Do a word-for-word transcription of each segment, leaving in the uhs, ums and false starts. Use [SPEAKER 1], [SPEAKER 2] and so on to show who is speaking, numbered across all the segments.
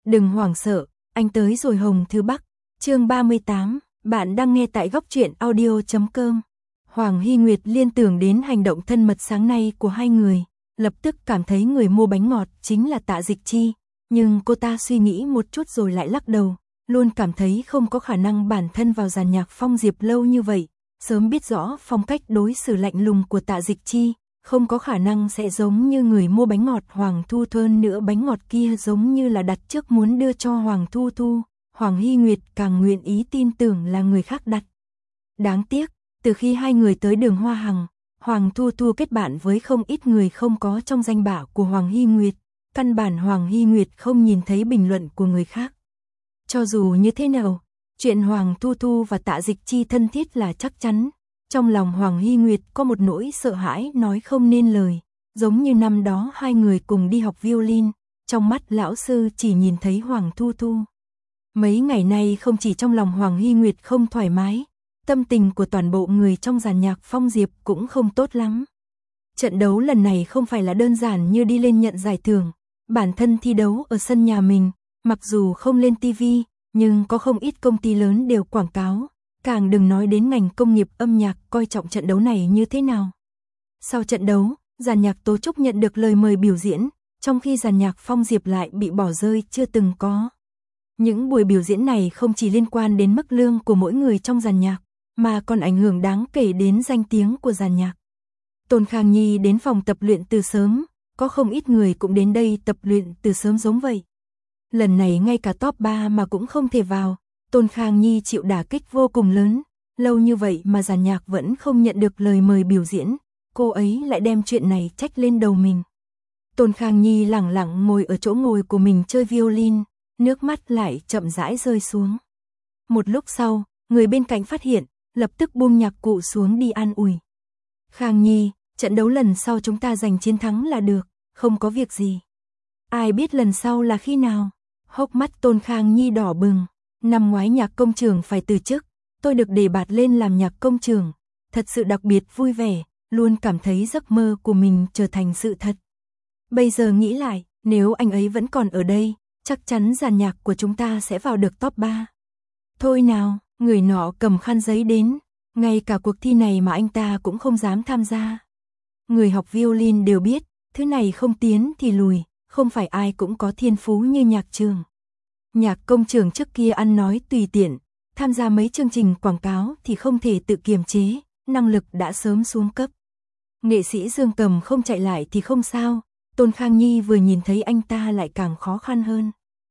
[SPEAKER 1] Đừng hoảng sợ, anh tới rồi Hồng Thứ Bắc. Chương ba mươi tám, bạn đang nghe tại góc truyện audio chấm com. Hoàng Hy Nguyệt liên tưởng đến hành động thân mật sáng nay của hai người, lập tức cảm thấy người mua bánh ngọt chính là Tạ Dịch Chi, nhưng cô ta suy nghĩ một chút rồi lại lắc đầu, luôn cảm thấy không có khả năng bản thân vào dàn nhạc Phong Diệp lâu như vậy, sớm biết rõ phong cách đối xử lạnh lùng của Tạ Dịch Chi, không có khả năng sẽ giống như người mua bánh ngọt Hoàng Thu Thu. Hơn nữa bánh ngọt kia giống như là đặt trước muốn đưa cho Hoàng Thu Thu, Hoàng Hy Nguyệt càng nguyện ý tin tưởng là người khác đặt. Đáng tiếc, từ khi hai người tới đường Hoa Hằng, Hoàng Thu Thu kết bạn với không ít người không có trong danh bạ của Hoàng Hy Nguyệt, căn bản Hoàng Hy Nguyệt không nhìn thấy bình luận của người khác. Cho dù như thế nào, chuyện Hoàng Thu Thu và Tạ Dịch Chi thân thiết là chắc chắn. Trong lòng Hoàng Hy Nguyệt có một nỗi sợ hãi nói không nên lời, giống như năm đó hai người cùng đi học violin, trong mắt lão sư chỉ nhìn thấy Hoàng Thu Thu. Mấy ngày nay không chỉ trong lòng Hoàng Hy Nguyệt không thoải mái, tâm tình của toàn bộ người trong dàn nhạc Phong Diệp cũng không tốt lắm. Trận đấu lần này không phải là đơn giản như đi lên nhận giải thưởng, bản thân thi đấu ở sân nhà mình, mặc dù không lên ti vi, nhưng có không ít công ty lớn đều quảng cáo. Càng đừng nói đến ngành công nghiệp âm nhạc coi trọng trận đấu này như thế nào. Sau trận đấu, dàn nhạc Tố Trúc nhận được lời mời biểu diễn, trong khi dàn nhạc Phong Diệp lại bị bỏ rơi chưa từng có. Những buổi biểu diễn này không chỉ liên quan đến mức lương của mỗi người trong dàn nhạc, mà còn ảnh hưởng đáng kể đến danh tiếng của dàn nhạc. Tôn Khang Nhi đến phòng tập luyện từ sớm, có không ít người cũng đến đây tập luyện từ sớm giống vậy. Lần này ngay cả top ba mà cũng không thể vào. Tôn Khang Nhi chịu đả kích vô cùng lớn, lâu như vậy mà dàn nhạc vẫn không nhận được lời mời biểu diễn, cô ấy lại đem chuyện này trách lên đầu mình. Tôn Khang Nhi lẳng lặng ngồi ở chỗ ngồi của mình chơi violin, nước mắt lại chậm rãi rơi xuống. Một lúc sau, người bên cạnh phát hiện, lập tức buông nhạc cụ xuống đi an ủi. Khang Nhi, trận đấu lần sau chúng ta giành chiến thắng là được, không có việc gì. Ai biết lần sau là khi nào? Hốc mắt Tôn Khang Nhi đỏ bừng. Năm ngoái nhạc công trường phải từ chức, tôi được đề bạt lên làm nhạc công trường, thật sự đặc biệt vui vẻ, luôn cảm thấy giấc mơ của mình trở thành sự thật. Bây giờ nghĩ lại, nếu anh ấy vẫn còn ở đây, chắc chắn dàn nhạc của chúng ta sẽ vào được top ba. Thôi nào, người nọ cầm khăn giấy đến, ngay cả cuộc thi này mà anh ta cũng không dám tham gia. Người học violin đều biết, thứ này không tiến thì lùi, không phải ai cũng có thiên phú như Nhạc Trường. Nhạc công trường trước kia ăn nói tùy tiện, tham gia mấy chương trình quảng cáo thì không thể tự kiềm chế, năng lực đã sớm xuống cấp. Nghệ sĩ Dương Cầm không chạy lại thì không sao, Tôn Khang Nhi vừa nhìn thấy anh ta lại càng khó khăn hơn.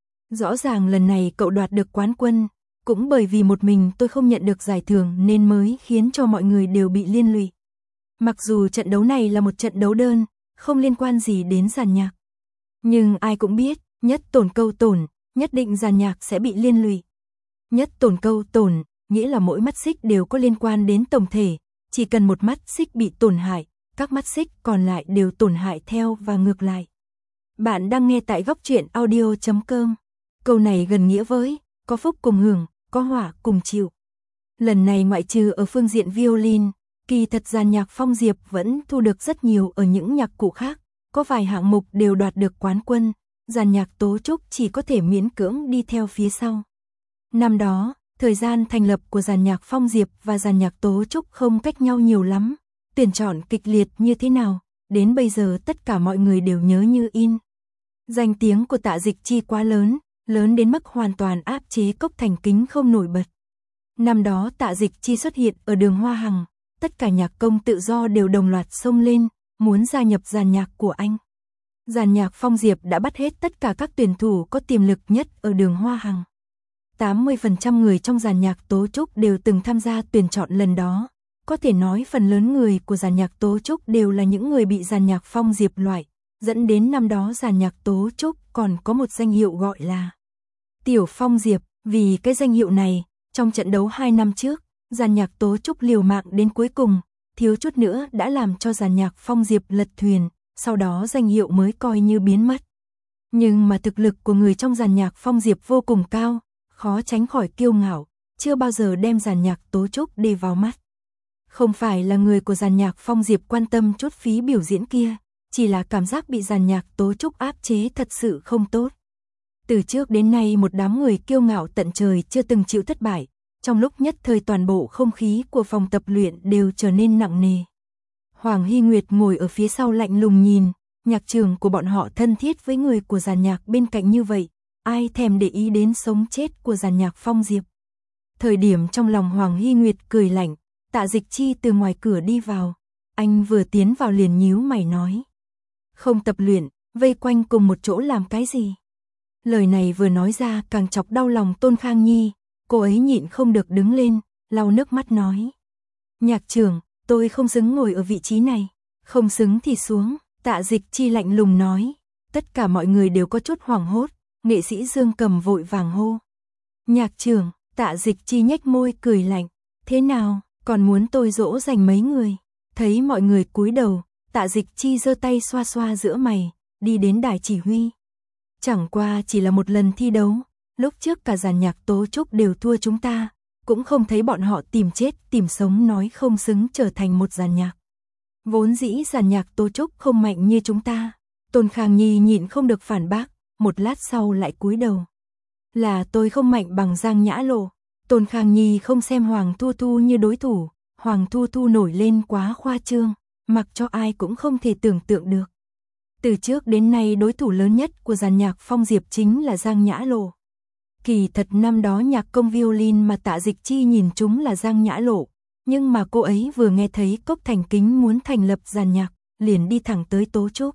[SPEAKER 1] Rõ ràng lần này cậu đoạt được quán quân, cũng bởi vì một mình tôi không nhận được giải thưởng nên mới khiến cho mọi người đều bị liên lụy. Mặc dù trận đấu này là một trận đấu đơn, không liên quan gì đến dàn nhạc. Nhưng ai cũng biết, nhất tổn câu tổn, nhất định dàn nhạc sẽ bị liên lụy. Nhất tổn câu tổn, nghĩa là mỗi mắt xích đều có liên quan đến tổng thể, chỉ cần một mắt xích bị tổn hại, các mắt xích còn lại đều tổn hại theo và ngược lại. Bạn đang nghe tại góc truyện audio chấm com. Câu này gần nghĩa với, có phúc cùng hưởng, có họa cùng chịu. Lần này ngoại trừ ở phương diện violin, kỳ thật dàn nhạc Phong Diệp vẫn thu được rất nhiều ở những nhạc cụ khác, có vài hạng mục đều đoạt được quán quân. Dàn nhạc Tố Trúc chỉ có thể miễn cưỡng đi theo phía sau. Năm đó, thời gian thành lập của dàn nhạc Phong Diệp và dàn nhạc Tố Trúc không cách nhau nhiều lắm, tuyển chọn kịch liệt như thế nào, đến bây giờ tất cả mọi người đều nhớ như in. Danh tiếng của Tạ Dịch Chi quá lớn, lớn đến mức hoàn toàn áp chế Cốc Thành Kính không nổi bật. Năm đó Tạ Dịch Chi xuất hiện ở đường Hoa Hằng, tất cả nhạc công tự do đều đồng loạt xông lên, muốn gia nhập dàn nhạc của anh. Dàn nhạc Phong Diệp đã bắt hết tất cả các tuyển thủ có tiềm lực nhất ở đường Hoa Hằng. tám mươi phần trăm người trong dàn nhạc Tố Trúc đều từng tham gia tuyển chọn lần đó. Có thể nói phần lớn người của dàn nhạc Tố Trúc đều là những người bị dàn nhạc Phong Diệp loại, dẫn đến năm đó dàn nhạc Tố Trúc còn có một danh hiệu gọi là Tiểu Phong Diệp. Vì cái danh hiệu này, trong trận đấu hai năm trước, dàn nhạc Tố Trúc liều mạng đến cuối cùng, thiếu chút nữa đã làm cho dàn nhạc Phong Diệp lật thuyền. Sau đó danh hiệu mới coi như biến mất. Nhưng mà thực lực của người trong dàn nhạc Phong Diệp vô cùng cao, khó tránh khỏi kiêu ngạo, chưa bao giờ đem dàn nhạc Tố Trúc để vào mắt. Không phải là người của dàn nhạc Phong Diệp quan tâm chút phí biểu diễn kia, chỉ là cảm giác bị dàn nhạc Tố Trúc áp chế thật sự không tốt. Từ trước đến nay một đám người kiêu ngạo tận trời chưa từng chịu thất bại, trong lúc nhất thời toàn bộ không khí của phòng tập luyện đều trở nên nặng nề. Hoàng Hy Nguyệt ngồi ở phía sau lạnh lùng nhìn, nhạc trưởng của bọn họ thân thiết với người của dàn nhạc bên cạnh như vậy, ai thèm để ý đến sống chết của dàn nhạc Phong Diệp. Thời điểm trong lòng Hoàng Hy Nguyệt cười lạnh, Tạ Dịch Chi từ ngoài cửa đi vào, anh vừa tiến vào liền nhíu mày nói. Không tập luyện, vây quanh cùng một chỗ làm cái gì? Lời này vừa nói ra càng chọc đau lòng Tôn Khang Nhi, cô ấy nhịn không được đứng lên, lau nước mắt nói. Nhạc trưởng, tôi không xứng ngồi ở vị trí này, không xứng thì xuống, Tạ Dịch Chi lạnh lùng nói. Tất cả mọi người đều có chút hoảng hốt, nghệ sĩ Dương Cầm vội vàng hô. Nhạc trưởng, Tạ Dịch Chi nhếch môi cười lạnh, thế nào, còn muốn tôi dỗ dành mấy người? Thấy mọi người cúi đầu, Tạ Dịch Chi giơ tay xoa xoa giữa mày, đi đến đài chỉ huy. Chẳng qua chỉ là một lần thi đấu, lúc trước cả dàn nhạc Tố Trúc đều thua chúng ta, cũng không thấy bọn họ tìm chết tìm sống nói không xứng trở thành một dàn nhạc. Vốn dĩ dàn nhạc Tố Trúc không mạnh như chúng ta. Tôn Khang Nhi nhịn không được phản bác, một lát sau lại cúi đầu. Là tôi không mạnh bằng Giang Nhã Lộ. Tôn Khang Nhi không xem Hoàng Thu Thu như đối thủ, Hoàng Thu Thu nổi lên quá khoa trương, mặc cho ai cũng không thể tưởng tượng được. Từ trước đến nay đối thủ lớn nhất của dàn nhạc Phong Diệp chính là Giang Nhã Lộ. Kỳ thật năm đó nhạc công violin mà Tạ Dịch Chi nhìn chúng là Giang Nhã Lộ, nhưng mà cô ấy vừa nghe thấy Cốc Thành Kính muốn thành lập dàn nhạc, liền đi thẳng tới Tố Trúc.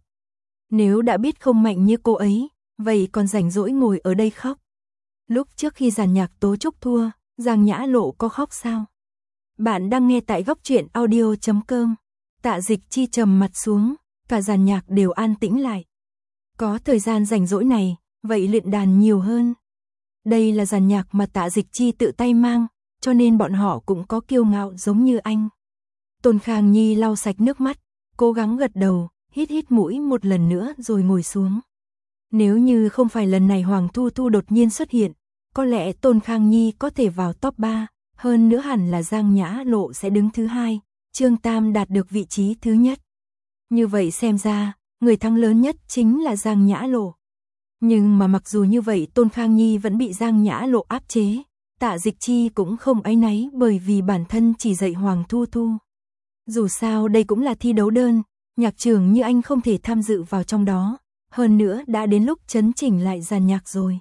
[SPEAKER 1] Nếu đã biết không mạnh như cô ấy, vậy còn rảnh rỗi ngồi ở đây khóc. Lúc trước khi dàn nhạc Tố Trúc thua, Giang Nhã Lộ có khóc sao? Bạn đang nghe tại góc truyện audio chấm com. Tạ Dịch Chi trầm mặt xuống, cả dàn nhạc đều an tĩnh lại. Có thời gian rảnh rỗi này, vậy luyện đàn nhiều hơn. Đây là dàn nhạc mà Tạ Dịch Chi tự tay mang, cho nên bọn họ cũng có kiêu ngạo giống như anh. Tôn Khang Nhi lau sạch nước mắt, cố gắng gật đầu, hít hít mũi một lần nữa rồi ngồi xuống. Nếu như không phải lần này Hoàng Thu Thu đột nhiên xuất hiện, có lẽ Tôn Khang Nhi có thể vào top ba, hơn nữa hẳn là Giang Nhã Lộ sẽ đứng thứ hai, Trương Tam đạt được vị trí thứ nhất. Như vậy xem ra, người thắng lớn nhất chính là Giang Nhã Lộ. Nhưng mà mặc dù như vậy Tôn Khang Nhi vẫn bị Giang Nhã Lộ áp chế, Tạ Dịch Chi cũng không áy náy bởi vì bản thân chỉ dạy Hoàng Thu Thu. Dù sao đây cũng là thi đấu đơn, nhạc trưởng như anh không thể tham dự vào trong đó, hơn nữa đã đến lúc chấn chỉnh lại dàn nhạc rồi.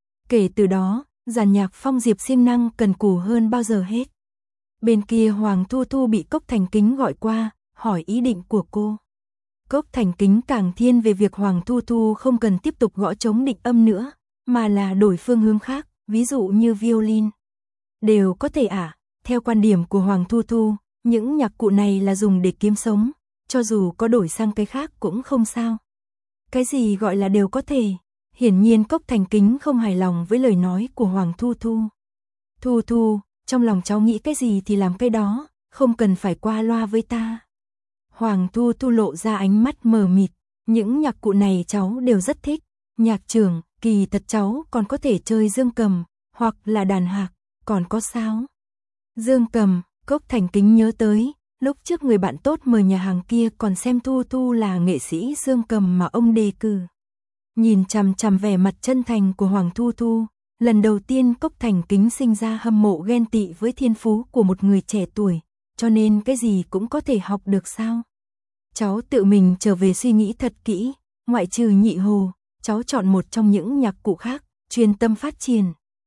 [SPEAKER 1] Kể từ đó, dàn nhạc Phong Diệp siêng năng cần cù hơn bao giờ hết. Bên kia Hoàng Thu Thu bị Cốc Thành Kính gọi qua, hỏi ý định của cô. Cốc Thành Kính càng thiên về việc Hoàng Thu Thu không cần tiếp tục gõ trống định âm nữa, mà là đổi phương hướng khác, ví dụ như violin. Đều có thể ạ, à, theo quan điểm của Hoàng Thu Thu, những nhạc cụ này là dùng để kiếm sống, cho dù có đổi sang cái khác cũng không sao. Cái gì gọi là đều có thể? Hiển nhiên Cốc Thành Kính không hài lòng với lời nói của Hoàng Thu Thu. Thu Thu, trong lòng cháu nghĩ cái gì thì làm cái đó, không cần phải qua loa với ta. Hoàng Thu Thu lộ ra ánh mắt mờ mịt, những nhạc cụ này cháu đều rất thích. Nhạc trưởng, kỳ thật cháu còn có thể chơi dương cầm, hoặc là đàn hạc, còn có sao? Dương cầm, Cốc Thành Kính nhớ tới, lúc trước người bạn tốt mời nhà hàng kia còn xem Thu Thu là nghệ sĩ dương cầm mà ông đề cử. Nhìn chằm chằm vẻ mặt chân thành của Hoàng Thu Thu, lần đầu tiên Cốc Thành Kính sinh ra hâm mộ ghen tị với thiên phú của một người trẻ tuổi, cho nên cái gì cũng có thể học được sao? Cháu tự mình trở về suy nghĩ thật kỹ, ngoại trừ nhị hồ, cháu chọn một trong những nhạc cụ khác, chuyên tâm phát triển.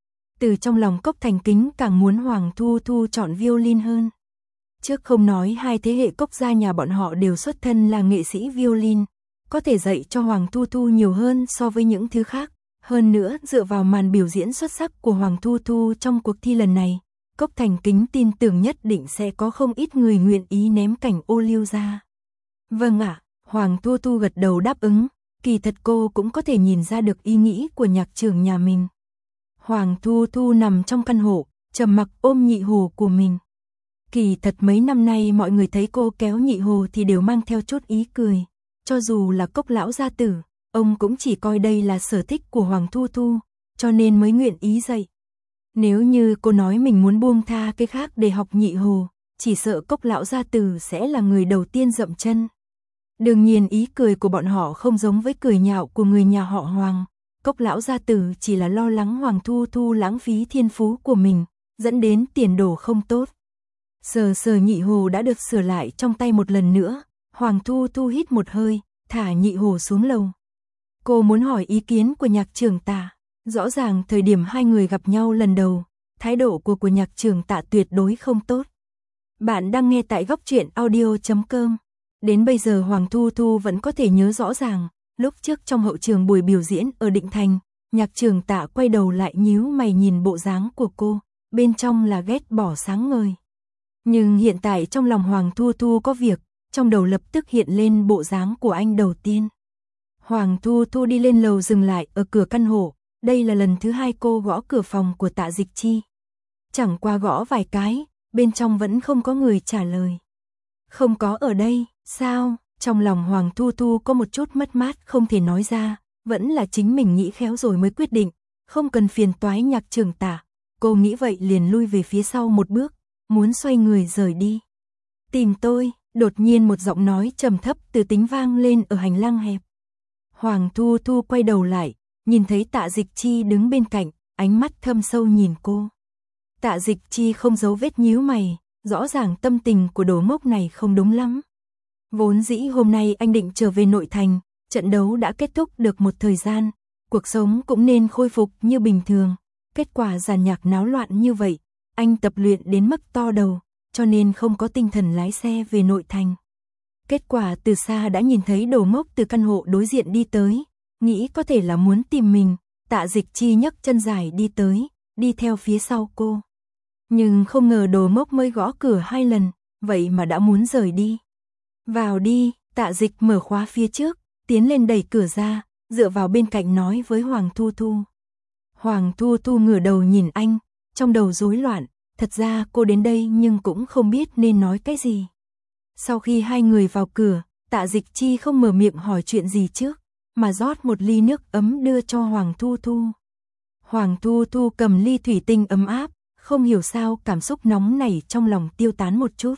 [SPEAKER 1] Từ trong lòng Cốc Thành Kính càng muốn Hoàng Thu Thu chọn violin hơn. Trước không nói hai thế hệ Cốc gia nhà bọn họ đều xuất thân là nghệ sĩ violin, có thể dạy cho Hoàng Thu Thu nhiều hơn so với những thứ khác. Hơn nữa dựa vào màn biểu diễn xuất sắc của Hoàng Thu Thu trong cuộc thi lần này, Cốc Thành Kính tin tưởng nhất định sẽ có không ít người nguyện ý ném cảnh ô liu ra. Vâng ạ, Hoàng Thu Thu gật đầu đáp ứng, kỳ thật cô cũng có thể nhìn ra được ý nghĩ của nhạc trưởng nhà mình. Hoàng Thu Thu nằm trong căn hộ, trầm mặc ôm nhị hồ của mình. Kỳ thật mấy năm nay mọi người thấy cô kéo nhị hồ thì đều mang theo chút ý cười. Cho dù là Cốc lão gia tử, ông cũng chỉ coi đây là sở thích của Hoàng Thu Thu, cho nên mới nguyện ý dạy. Nếu như cô nói mình muốn buông tha cái khác để học nhị hồ, chỉ sợ Cốc lão gia tử sẽ là người đầu tiên dậm chân. Đương nhiên ý cười của bọn họ không giống với cười nhạo của người nhà họ Hoàng, Cốc lão gia tử chỉ là lo lắng Hoàng Thu Thu lãng phí thiên phú của mình, dẫn đến tiền đồ không tốt. Sờ sờ nhị hồ đã được sửa lại trong tay một lần nữa, Hoàng Thu Thu hít một hơi, thả nhị hồ xuống lầu. Cô muốn hỏi ý kiến của Nhạc Trưởng Tạ. Rõ ràng thời điểm hai người gặp nhau lần đầu, thái độ của của Nhạc Trưởng Tạ tuyệt đối không tốt. Bạn đang nghe tại góc truyện audio chấm com. Đến bây giờ Hoàng Thu Thu vẫn có thể nhớ rõ ràng, lúc trước trong hậu trường buổi biểu diễn ở Định Thành, Nhạc Trưởng Tạ quay đầu lại nhíu mày nhìn bộ dáng của cô, bên trong là ghét bỏ sáng ngời. Nhưng hiện tại trong lòng Hoàng Thu Thu có việc, trong đầu lập tức hiện lên bộ dáng của anh đầu tiên. Hoàng Thu Thu đi lên lầu dừng lại ở cửa căn hộ, đây là lần thứ hai cô gõ cửa phòng của Tạ Dịch Chi. Chẳng qua gõ vài cái, bên trong vẫn không có người trả lời. Không có ở đây, sao? Trong lòng Hoàng Thu Thu có một chút mất mát không thể nói ra, vẫn là chính mình nghĩ khéo rồi mới quyết định, không cần phiền toái Nhạc Trưởng Tạ. Cô nghĩ vậy liền lui về phía sau một bước, muốn xoay người rời đi. Tìm tôi, đột nhiên một giọng nói trầm thấp từ tính vang lên ở hành lang hẹp. Hoàng Thu Thu quay đầu lại, nhìn thấy Tạ Dịch Chi đứng bên cạnh, ánh mắt thâm sâu nhìn cô. Tạ Dịch Chi không giấu vết nhíu mày, rõ ràng tâm tình của đồ ngốc này không đúng lắm. Vốn dĩ hôm nay anh định trở về nội thành, trận đấu đã kết thúc được một thời gian, cuộc sống cũng nên khôi phục như bình thường. Kết quả dàn nhạc náo loạn như vậy, anh tập luyện đến mức to đầu, cho nên không có tinh thần lái xe về nội thành. Kết quả từ xa đã nhìn thấy đồ ngốc từ căn hộ đối diện đi tới, nghĩ có thể là muốn tìm mình, Tạ Dịch Chi nhấc chân dài đi tới, đi theo phía sau cô. Nhưng không ngờ đồ ngốc mới gõ cửa hai lần, vậy mà đã muốn rời đi. Vào đi, Tạ Dịch mở khóa phía trước, tiến lên đẩy cửa ra, dựa vào bên cạnh nói với Hoàng Thu Thu. Hoàng Thu Thu ngửa đầu nhìn anh, trong đầu rối loạn, thật ra cô đến đây nhưng cũng không biết nên nói cái gì. Sau khi hai người vào cửa, Tạ Dịch Chi không mở miệng hỏi chuyện gì trước, mà rót một ly nước ấm đưa cho Hoàng Thu Thu. Hoàng Thu Thu cầm ly thủy tinh ấm áp, không hiểu sao cảm xúc nóng nảy trong lòng tiêu tán một chút.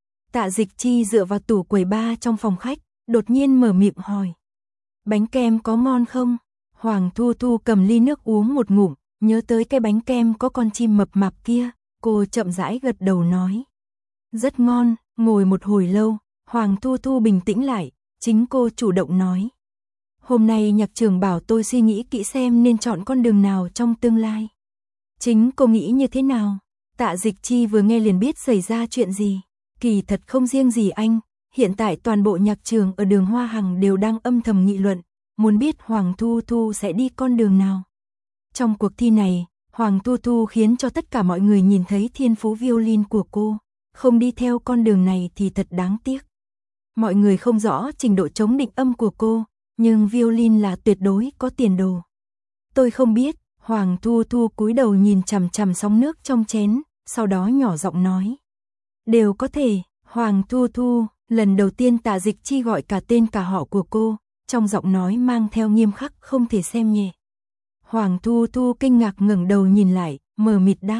[SPEAKER 1] Tạ Dịch Chi dựa vào tủ quầy bar trong phòng khách, đột nhiên mở miệng hỏi. Bánh kem có ngon không? Hoàng Thu Thu cầm ly nước uống một ngụm, nhớ tới cái bánh kem có con chim mập mạp kia, cô chậm rãi gật đầu nói. Rất ngon, ngồi một hồi lâu, Hoàng Thu Thu bình tĩnh lại, chính cô chủ động nói. Hôm nay Nhạc Trưởng bảo tôi suy nghĩ kỹ xem nên chọn con đường nào trong tương lai. Chính cô nghĩ như thế nào? Tạ Dịch Chi vừa nghe liền biết xảy ra chuyện gì. Kỳ thật không riêng gì anh, hiện tại toàn bộ nhạc trường ở đường Hoa Hằng đều đang âm thầm nghị luận, muốn biết Hoàng Thu Thu sẽ đi con đường nào. Trong cuộc thi này, Hoàng Thu Thu khiến cho tất cả mọi người nhìn thấy thiên phú violin của cô, không đi theo con đường này thì thật đáng tiếc. Mọi người không rõ trình độ chống định âm của cô, nhưng violin là tuyệt đối có tiền đồ. Tôi không biết, Hoàng Thu Thu cúi đầu nhìn chằm chằm sóng nước trong chén, sau đó nhỏ giọng nói. Đều có thể, Hoàng Thu Thu, lần đầu tiên Tạ Dịch Chi gọi cả tên cả họ của cô, trong giọng nói mang theo nghiêm khắc không thể xem nhẹ. Hoàng Thu Thu kinh ngạc ngẩng đầu nhìn lại, mờ mịt đáp.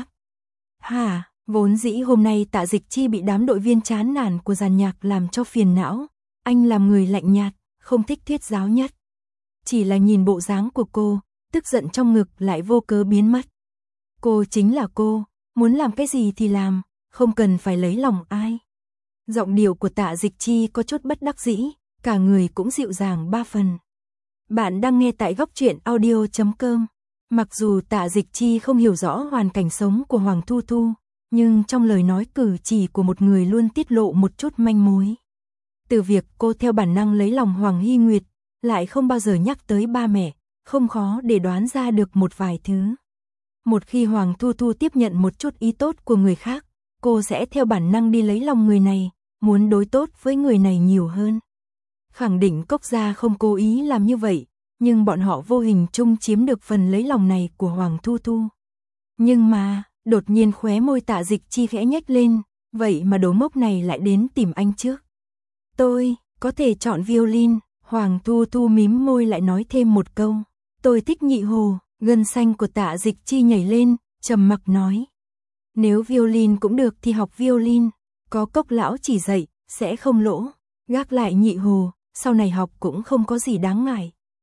[SPEAKER 1] Hả, vốn dĩ hôm nay Tạ Dịch Chi bị đám đội viên chán nản của dàn nhạc làm cho phiền não, anh làm người lạnh nhạt, không thích thuyết giáo nhất. Chỉ là nhìn bộ dáng của cô, tức giận trong ngực lại vô cớ biến mất. Cô chính là cô, muốn làm cái gì thì làm, không cần phải lấy lòng ai. Giọng điệu của Tạ Dịch Chi có chút bất đắc dĩ, cả người cũng dịu dàng ba phần. Bạn đang nghe tại góc truyện audio chấm com. Mặc dù Tạ Dịch Chi không hiểu rõ hoàn cảnh sống của Hoàng Thu Thu, nhưng trong lời nói cử chỉ của một người luôn tiết lộ một chút manh mối. Từ việc cô theo bản năng lấy lòng Hoàng Hy Nguyệt, lại không bao giờ nhắc tới ba mẹ, không khó để đoán ra được một vài thứ. Một khi Hoàng Thu Thu tiếp nhận một chút ý tốt của người khác, cô sẽ theo bản năng đi lấy lòng người này, muốn đối tốt với người này nhiều hơn. Khẳng định Cốc gia không cố ý làm như vậy, nhưng bọn họ vô hình chung chiếm được phần lấy lòng này của Hoàng Thu Thu. Nhưng mà, đột nhiên khóe môi Tạ Dịch Chi khẽ nhếch lên, vậy mà đồ ngốc này lại đến tìm anh trước. Tôi, có thể chọn violin, Hoàng Thu Thu mím môi lại nói thêm một câu. Tôi thích nhị hồ, gân xanh của Tạ Dịch Chi nhảy lên, trầm mặc nói. Nếu violin cũng được thì học violin, có Cốc lão chỉ dạy, sẽ không lỗ. Gác lại nhị hồ, sau này học cũng không có gì đáng ngại.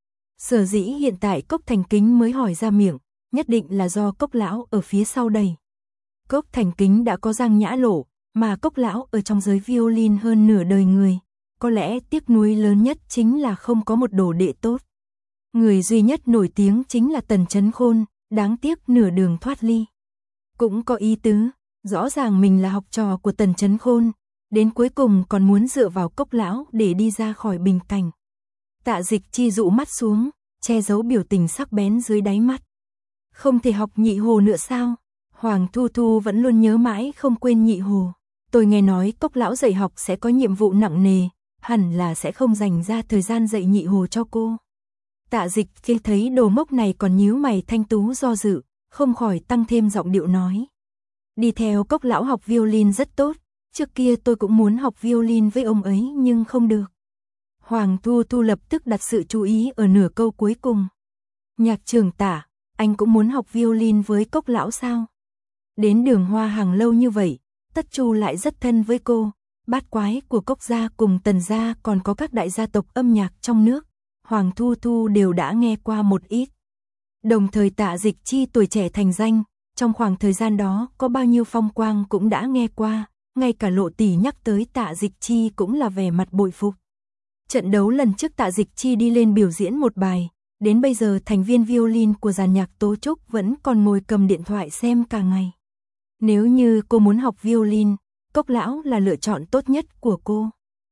[SPEAKER 1] Sở dĩ hiện tại Cốc Thành Kính mới hỏi ra miệng, nhất định là do Cốc lão ở phía sau đẩy. Cốc Thành Kính đã có Giang Nhã Lộ, mà Cốc lão ở trong giới violin hơn nửa đời người, có lẽ tiếc nuối lớn nhất chính là không có một đồ đệ tốt. Người duy nhất nổi tiếng chính là Tần Chấn Khôn, đáng tiếc nửa đường thoát ly. Cũng có ý tứ, rõ ràng mình là học trò của Tần Chấn Khôn, đến cuối cùng còn muốn dựa vào Cốc lão để đi ra khỏi bình cảnh. Tạ Dịch Chi dụ mắt xuống, che giấu biểu tình sắc bén dưới đáy mắt. Không thể học Nhị Hồ nữa sao? Hoàng Thu Thu vẫn luôn nhớ mãi không quên Nhị Hồ. Tôi nghe nói Cốc lão dạy học sẽ có nhiệm vụ nặng nề, hẳn là sẽ không dành ra thời gian dạy Nhị Hồ cho cô. Tạ Dịch Chi thấy đồ mốc này còn nhíu mày thanh tú do dự, không khỏi tăng thêm giọng điệu nói. Đi theo Cốc lão học violin rất tốt, trước kia tôi cũng muốn học violin với ông ấy nhưng không được. Hoàng Thu Thu lập tức đặt sự chú ý ở nửa câu cuối cùng. Nhạc trưởng Tạ, anh cũng muốn học violin với Cốc lão sao? Đến Đường Hoa Hàng lâu như vậy, Tất Chu lại rất thân với cô, bát quái của Cốc gia cùng Tần gia còn có các đại gia tộc âm nhạc trong nước, Hoàng Thu Thu đều đã nghe qua một ít. Đồng thời Tạ Dịch Chi tuổi trẻ thành danh, trong khoảng thời gian đó có bao nhiêu phong quang cũng đã nghe qua, ngay cả Lộ tỷ nhắc tới Tạ Dịch Chi cũng là vẻ mặt bội phục. Trận đấu lần trước Tạ Dịch Chi đi lên biểu diễn một bài, đến bây giờ thành viên violin của dàn nhạc Tố Trúc vẫn còn ngồi cầm điện thoại xem cả ngày. Nếu như cô muốn học violin, Cốc lão là lựa chọn tốt nhất của cô.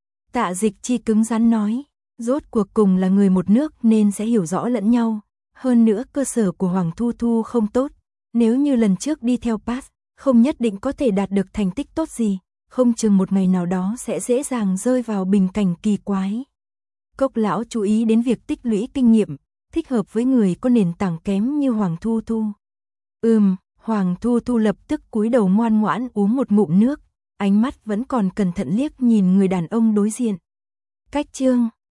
[SPEAKER 1] Tạ Dịch Chi cứng rắn nói, rốt cuộc cùng là người một nước nên sẽ hiểu rõ lẫn nhau, hơn nữa cơ sở của Hoàng Thu Thu không tốt, nếu như lần trước đi theo pass, không nhất định có thể đạt được thành tích tốt gì, không chừng một ngày nào đó sẽ dễ dàng rơi vào bình cảnh kỳ quái. Cốc lão chú ý đến việc tích lũy kinh nghiệm, thích hợp với người có nền tảng kém như Hoàng Thu Thu. Ừm, Hoàng Thu Thu lập tức cúi đầu ngoan ngoãn uống một ngụm nước, ánh mắt vẫn còn cẩn thận liếc nhìn người đàn ông đối diện. Cách chương